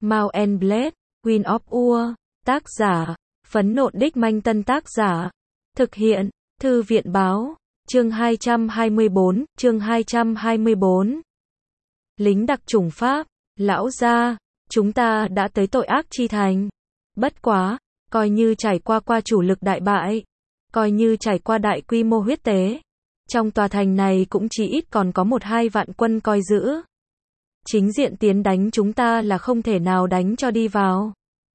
Mount and Blade, Queen of War, tác giả, Phấn Nộn Đích Manh Tân tác giả, thực hiện, Thư viện báo, chương 224, Lính đặc chủng Pháp, lão gia, chúng ta đã tới tội ác chi thành. Bất quá, coi như trải qua chủ lực đại bại, coi như trải qua đại quy mô huyết tế, trong tòa thành này cũng chỉ ít còn có 1-2 vạn quân coi giữ. Chính diện tiến đánh chúng ta là không thể nào đánh cho đi vào.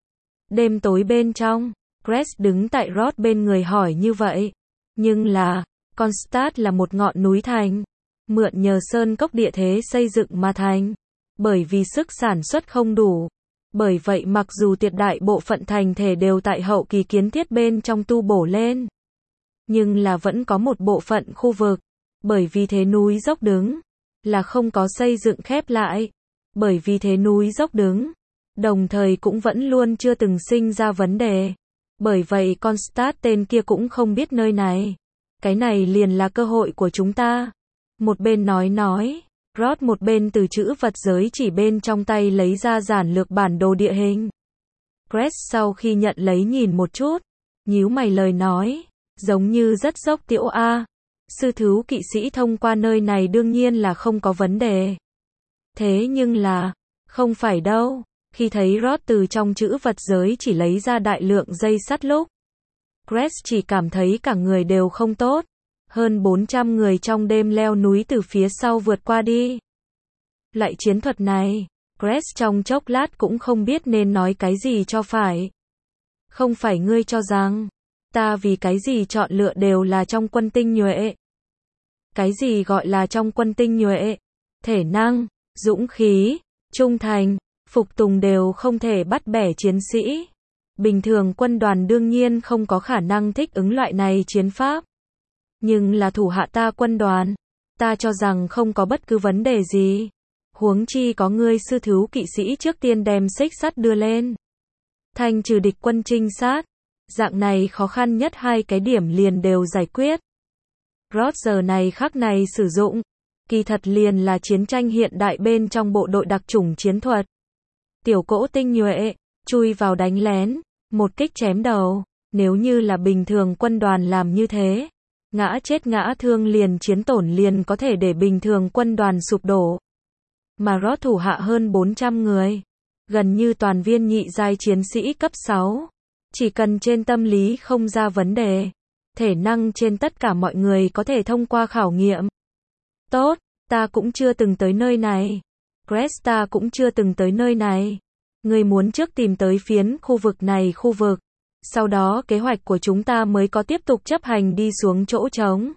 Đêm tối bên trong, Crest đứng tại Roth bên người hỏi như vậy. Nhưng là, Kronstadt là một ngọn núi thành, mượn nhờ sơn cốc địa thế xây dựng mà thành. Bởi vì sức sản xuất không đủ. Bởi vậy mặc dù tuyệt đại bộ phận thành thể đều tại hậu kỳ kiến thiết bên trong tu bổ lên, nhưng là vẫn có một bộ phận khu vực, bởi vì thế núi dốc đứng, là không có xây dựng khép lại. Bởi vì thế núi dốc đứng, đồng thời cũng vẫn luôn chưa từng sinh ra vấn đề. Bởi vậy Kronstadt tên kia cũng không biết nơi này. Cái này liền là cơ hội của chúng ta. Một bên nói. Roth một bên từ chữ vật giới chỉ bên trong tay lấy ra giản lược bản đồ địa hình. Crest sau khi nhận lấy nhìn một chút, nhíu mày lời nói, giống như rất dốc tiểu A. Sư thú kỵ sĩ thông qua nơi này đương nhiên là không có vấn đề. Thế nhưng là, không phải đâu. Khi thấy Roth từ trong chữ vật giới chỉ lấy ra đại lượng dây sắt lúc, Crest chỉ cảm thấy cả người đều không tốt. Hơn 400 người trong đêm leo núi từ phía sau vượt qua đi. Lại chiến thuật này, Crest trong chốc lát cũng không biết nên nói cái gì cho phải. Không phải ngươi cho rằng, ta vì cái gì chọn lựa đều là trong quân tinh nhuệ. Cái gì gọi là trong quân tinh nhuệ? Thể năng, dũng khí, trung thành, phục tùng đều không thể bắt bẻ chiến sĩ. Bình thường quân đoàn đương nhiên không có khả năng thích ứng loại này chiến pháp. Nhưng là thủ hạ ta quân đoàn, ta cho rằng không có bất cứ vấn đề gì. Huống chi có ngươi sư thú kỵ sĩ trước tiên đem xích sắt đưa lên. Thanh trừ địch quân trinh sát. Dạng này khó khăn nhất 2 cái điểm liền đều giải quyết. Roth giờ này khắc này sử dụng, kỳ thật liền là chiến tranh hiện đại bên trong bộ đội đặc chủng chiến thuật. Tiểu cỗ tinh nhuệ, chui vào đánh lén, một kích chém đầu. Nếu như là bình thường quân đoàn làm như thế, ngã chết ngã thương liền chiến tổn liền có thể để bình thường quân đoàn sụp đổ. Mà Roth thủ hạ hơn 400 người, gần như toàn viên nhị giai chiến sĩ cấp 6. Chỉ cần trên tâm lý không ra vấn đề, thể năng trên tất cả mọi người có thể thông qua khảo nghiệm. Tốt, ta cũng chưa từng tới nơi này. Crest ta cũng chưa từng tới nơi này. Ngươi muốn trước tìm tới phiến khu vực này khu vực. Sau đó kế hoạch của chúng ta mới có tiếp tục chấp hành đi xuống chỗ trống.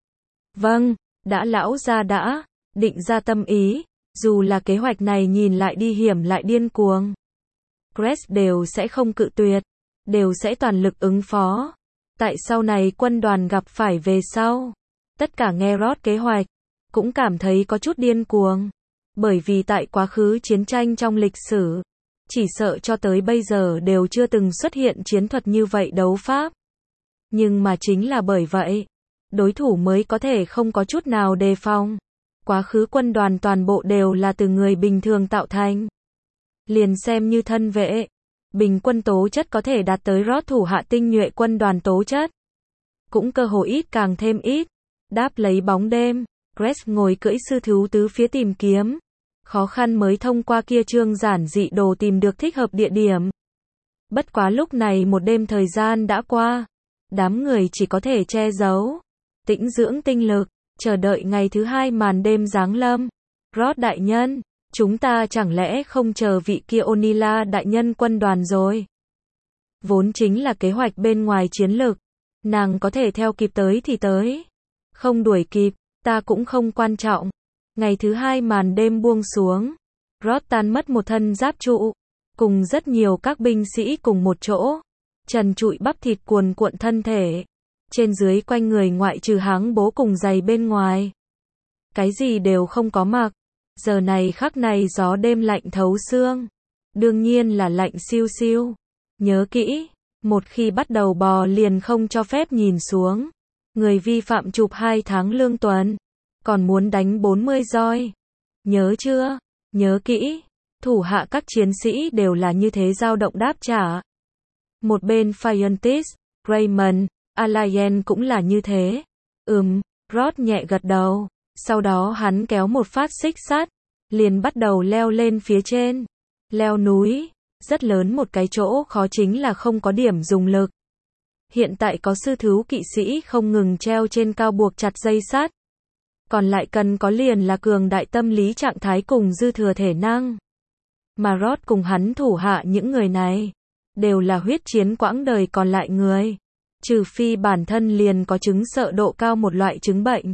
Vâng, đã lão gia đã định ra tâm ý, dù là kế hoạch này nhìn lại đi hiểm lại điên cuồng. Crest đều sẽ không cự tuyệt, đều sẽ toàn lực ứng phó. Tại sau này quân đoàn gặp phải về sau, tất cả nghe Roth kế hoạch, cũng cảm thấy có chút điên cuồng. Bởi vì tại quá khứ chiến tranh trong lịch sử, chỉ sợ cho tới bây giờ đều chưa từng xuất hiện chiến thuật như vậy đấu pháp. Nhưng mà chính là bởi vậy, đối thủ mới có thể không có chút nào đề phòng. Quá khứ quân đoàn toàn bộ đều là từ người bình thường tạo thành. Liền xem như thân vệ, bình quân tố chất có thể đạt tới Roth thủ hạ tinh nhuệ quân đoàn tố chất. Cũng cơ hội ít càng thêm ít. Đáp lấy bóng đêm, Crest ngồi cưỡi sư thú tứ phía tìm kiếm. Khó khăn mới thông qua kia trương giản dị đồ tìm được thích hợp địa điểm. Bất quá lúc này một đêm thời gian đã qua. Đám người chỉ có thể che giấu, tĩnh dưỡng tinh lực, chờ đợi ngày thứ 2 màn đêm giáng lâm. Roth đại nhân, chúng ta chẳng lẽ không chờ vị kia Onila đại nhân quân đoàn rồi? Vốn chính là kế hoạch bên ngoài chiến lược. Nàng có thể theo kịp tới thì tới. Không đuổi kịp, ta cũng không quan trọng. Ngày thứ 2 màn đêm buông xuống. Roth tan mất một thân giáp trụ, cùng rất nhiều các binh sĩ cùng một chỗ. Trần trụi bắp thịt cuồn cuộn thân thể. Trên dưới quanh người ngoại trừ háng bố cùng giày bên ngoài. Cái gì đều không có mặc. Giờ này khắc này gió đêm lạnh thấu xương. Đương nhiên là lạnh siêu siêu. Nhớ kỹ, một khi bắt đầu bò liền không cho phép nhìn xuống. Người vi phạm chụp 2 tháng lương tuần. Còn muốn đánh 40 roi. Nhớ chưa? Nhớ kỹ. Thủ hạ các chiến sĩ đều là như thế dao động đáp trả. Một bên Fiontis, Raymond, Alayen cũng là như thế. Rod nhẹ gật đầu. Sau đó hắn kéo một phát xích sắt, liền bắt đầu leo lên phía trên. Leo núi, rất lớn một cái chỗ khó chính là không có điểm dùng lực. Hiện tại có sư thú kỵ sĩ không ngừng treo trên cao buộc chặt dây sắt. Còn lại cần có liền là cường đại tâm lý trạng thái cùng dư thừa thể năng. Mà Rod cùng hắn thủ hạ những người này, đều là huyết chiến quãng đời còn lại người. Trừ phi bản thân liền có chứng sợ độ cao một loại chứng bệnh.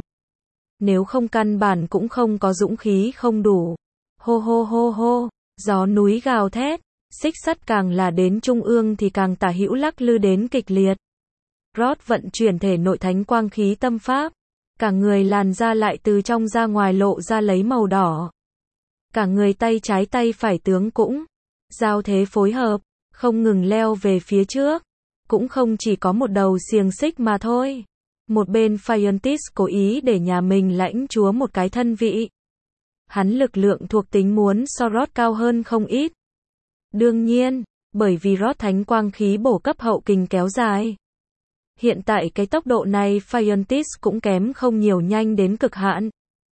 Nếu không căn bản cũng không có dũng khí không đủ. Hô hô hô hô, gió núi gào thét, xích sắt càng là đến trung ương thì càng tả hữu lắc lư đến kịch liệt. Rod vận chuyển thể nội thánh quang khí tâm pháp. Cả người làn da lại từ trong ra ngoài lộ ra lấy màu đỏ. Cả người tay trái tay phải tướng cũng giao thế phối hợp, không ngừng leo về phía trước. Cũng không chỉ có một đầu xiềng xích mà thôi. Một bên Fiontis cố ý để nhà mình lãnh chúa một cái thân vị. Hắn lực lượng thuộc tính muốn so Rod cao hơn không ít. Đương nhiên, bởi vì Rod thánh quang khí bổ cấp hậu kình kéo dài. Hiện tại cái tốc độ này Fiontis cũng kém không nhiều, nhanh đến cực hạn.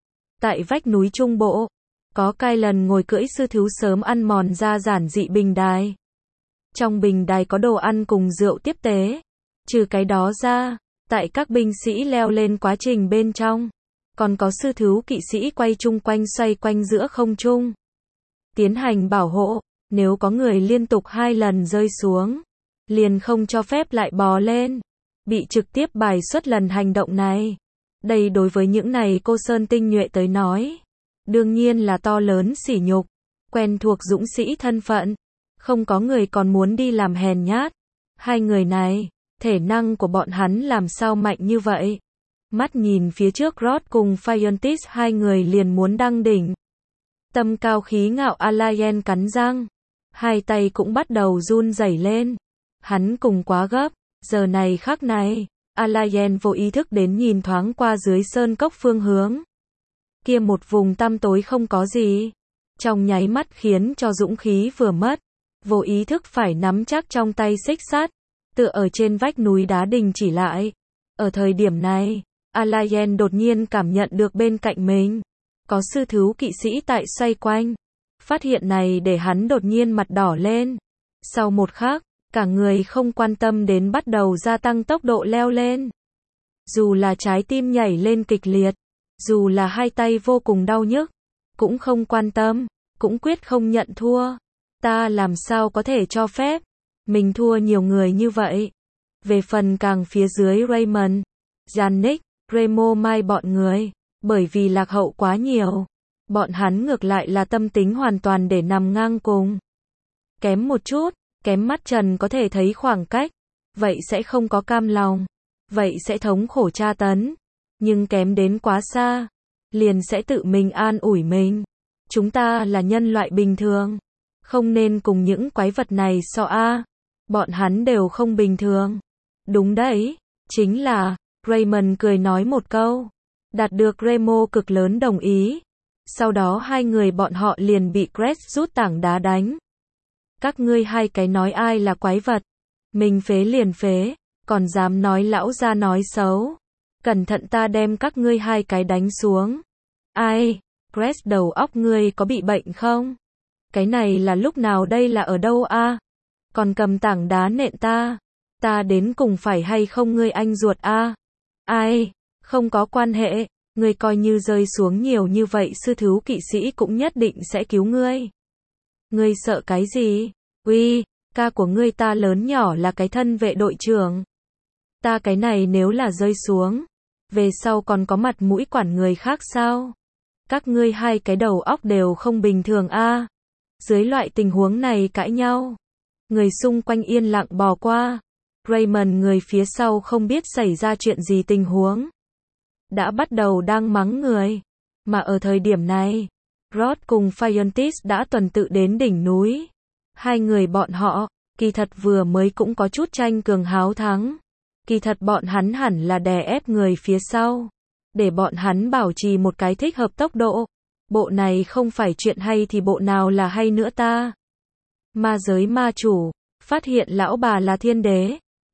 Tại vách núi trung bộ, có Kylan ngồi cưỡi sư thú sớm ăn mòn ra giản dị bình đài. Trong bình đài có đồ ăn cùng rượu tiếp tế. Trừ cái đó ra, tại các binh sĩ leo lên quá trình bên trong, còn có sư thú kỵ sĩ quay chung quanh xoay quanh giữa không trung. Tiến hành bảo hộ, nếu có người liên tục 2 lần rơi xuống, liền không cho phép lại bò lên. Bị trực tiếp bài xuất lần hành động này. Đây đối với những này cô sơn tinh nhuệ tới nói, đương nhiên là to lớn sỉ nhục. Quen thuộc dũng sĩ thân phận, không có người còn muốn đi làm hèn nhát. Hai người này, thể năng của bọn hắn làm sao mạnh như vậy? Mắt nhìn phía trước Rod cùng Fiontis, hai người liền muốn đăng đỉnh. Tâm cao khí ngạo Alayen cắn răng, hai tay cũng bắt đầu run rẩy lên. Hắn cùng quá gấp. Giờ này khắc này, Alayen vô ý thức đến nhìn thoáng qua dưới sơn cốc phương hướng. Kia một vùng tăm tối không có gì. Trong nháy mắt khiến cho dũng khí vừa mất. Vô ý thức phải nắm chắc trong tay xích sắt, tựa ở trên vách núi đá đình chỉ lại. Ở thời điểm này, Alayen đột nhiên cảm nhận được bên cạnh mình có sư thú kỵ sĩ tại xoay quanh. Phát hiện này để hắn đột nhiên mặt đỏ lên. Sau một khắc, cả người không quan tâm đến bắt đầu gia tăng tốc độ leo lên. Dù là trái tim nhảy lên kịch liệt, dù là hai tay vô cùng đau nhức, cũng không quan tâm, cũng quyết không nhận thua. Ta làm sao có thể cho phép mình thua nhiều người như vậy. Về phần càng phía dưới Raymond, Yannick, Remo Mai bọn người, bởi vì lạc hậu quá nhiều, bọn hắn ngược lại là tâm tính hoàn toàn để nằm ngang cùng. Kém một chút, kém mắt trần có thể thấy khoảng cách, vậy sẽ không có cam lòng, vậy sẽ thống khổ tra tấn, nhưng kém đến quá xa, liền sẽ tự mình an ủi mình. Chúng ta là nhân loại bình thường, không nên cùng những quái vật này so a. Bọn hắn đều không bình thường. Đúng đấy, chính là, Raymond cười nói một câu, đạt được Remo cực lớn đồng ý. Sau đó hai người bọn họ liền bị Crest rút tảng đá đánh. Các ngươi hai cái nói ai là quái vật, mình phế liền phế, còn dám nói lão gia nói xấu. Cẩn thận ta đem các ngươi hai cái đánh xuống. Ai, Crest đầu óc ngươi có bị bệnh không? Cái này là lúc nào đây là ở đâu a? Còn cầm tảng đá nện ta đến cùng phải hay không ngươi anh ruột a? Ai, không có quan hệ, ngươi coi như rơi xuống nhiều như vậy sư thú kỵ sĩ cũng nhất định sẽ cứu ngươi. Ngươi sợ cái gì? Uy, ca của ngươi ta lớn nhỏ là cái thân vệ đội trưởng. Ta cái này nếu là rơi xuống, về sau còn có mặt mũi quản người khác sao? Các ngươi hai cái đầu óc đều không bình thường a. Dưới loại tình huống này cãi nhau, người xung quanh yên lặng bò qua. Raymond người phía sau không biết xảy ra chuyện gì tình huống, đã bắt đầu đang mắng người. Mà ở thời điểm này, Rod cùng Fiontis đã tuần tự đến đỉnh núi. Hai người bọn họ, kỳ thật vừa mới cũng có chút tranh cường háo thắng. Kỳ thật bọn hắn hẳn là đè ép người phía sau, để bọn hắn bảo trì một cái thích hợp tốc độ. bộ này không phải chuyện hay thì bộ nào là hay nữa ta? Ma giới ma chủ, phát hiện lão bà là thiên đế,